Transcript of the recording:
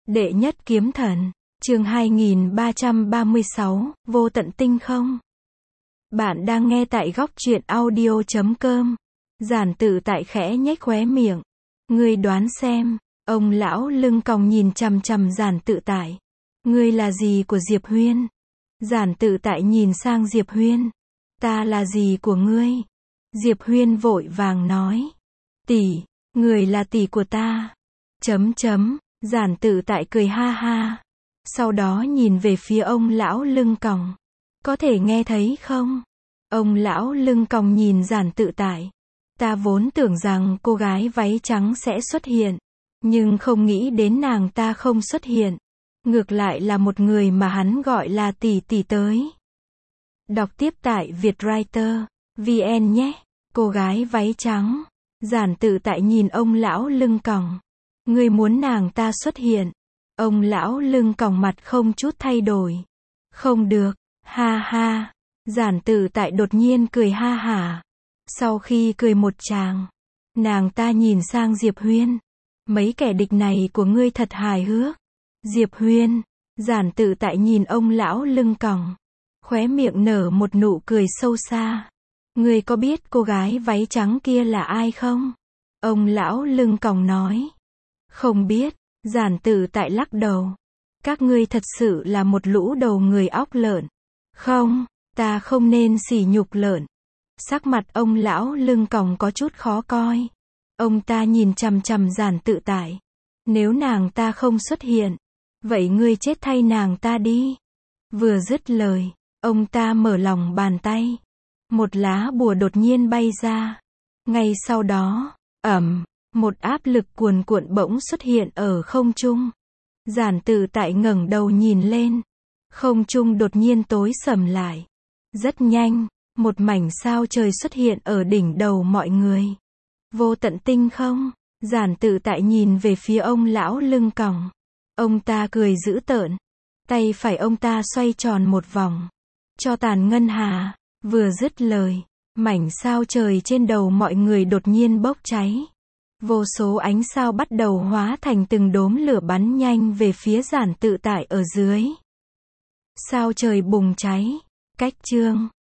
Đệ nhất kiếm thần, chương 2336, vô tận tinh không. Bạn đang nghe tại góc truyện audio.com. Giản Tự Tại khẽ nhếch khóe miệng. Ngươi đoán xem, ông lão lưng còng nhìn chằm chằm Giản Tự Tại. Ngươi là gì của Diệp Huyên? Giản Tự Tại nhìn sang Diệp Huyên. Ta là gì của ngươi? Diệp Huyên vội vàng nói. Tỷ, người là tỷ của ta. Giản Tự Tại cười ha ha. Sau đó nhìn về phía ông lão lưng còng. Có thể nghe thấy không? Ông lão lưng còng nhìn Giản Tự Tại. Ta vốn tưởng rằng cô gái váy trắng sẽ xuất hiện. Nhưng không nghĩ đến nàng ta không xuất hiện. Ngược lại là một người mà hắn gọi là tỷ tỷ tới. Đọc tiếp tại Vietwriter VN nhé. Cô gái váy trắng. Giản Tự Tại nhìn ông lão lưng còng. Ngươi muốn nàng ta xuất hiện. Ông lão lưng còng mặt không chút thay đổi. Không được, ha ha. Giản Tự Tại đột nhiên cười ha hả. Sau khi cười một tràng, nàng ta nhìn sang Diệp Huyên. Mấy kẻ địch này của ngươi thật hài hước. Diệp Huyên, Giản Tự Tại nhìn ông lão lưng còng. Khóe miệng nở một nụ cười sâu xa. Ngươi có biết cô gái váy trắng kia là ai không? Ông lão lưng còng nói. Không biết. Giản Tự Tại lắc đầu. Các ngươi thật sự là một lũ đầu người óc lợn. Không, ta không nên sỉ nhục lợn. Sắc mặt ông lão lưng còng có chút khó coi. Ông ta nhìn chằm chằm Giản Tự Tại. Nếu nàng ta không xuất hiện, vậy ngươi chết thay nàng ta đi. Vừa dứt lời, ông ta mở lòng bàn tay. Một lá bùa đột nhiên bay ra. Ngay sau đó, một áp lực cuồn cuộn bỗng xuất hiện ở không trung. Giản Tự Tại ngẩng đầu nhìn lên. Không trung đột nhiên tối sầm lại. Rất nhanh, một mảnh sao trời xuất hiện ở đỉnh đầu mọi người. Vô tận tinh không. Giản Tự Tại nhìn về phía ông lão lưng còng. Ông ta cười dữ tợn. Tay phải ông ta xoay tròn một vòng. Cho tàn ngân hà. Vừa dứt lời, mảnh sao trời trên đầu mọi người đột nhiên bốc cháy. Vô số ánh sao bắt đầu hóa thành từng đốm lửa bắn nhanh về phía Giản Tự Tại ở dưới. Sao trời bùng cháy. Cách chương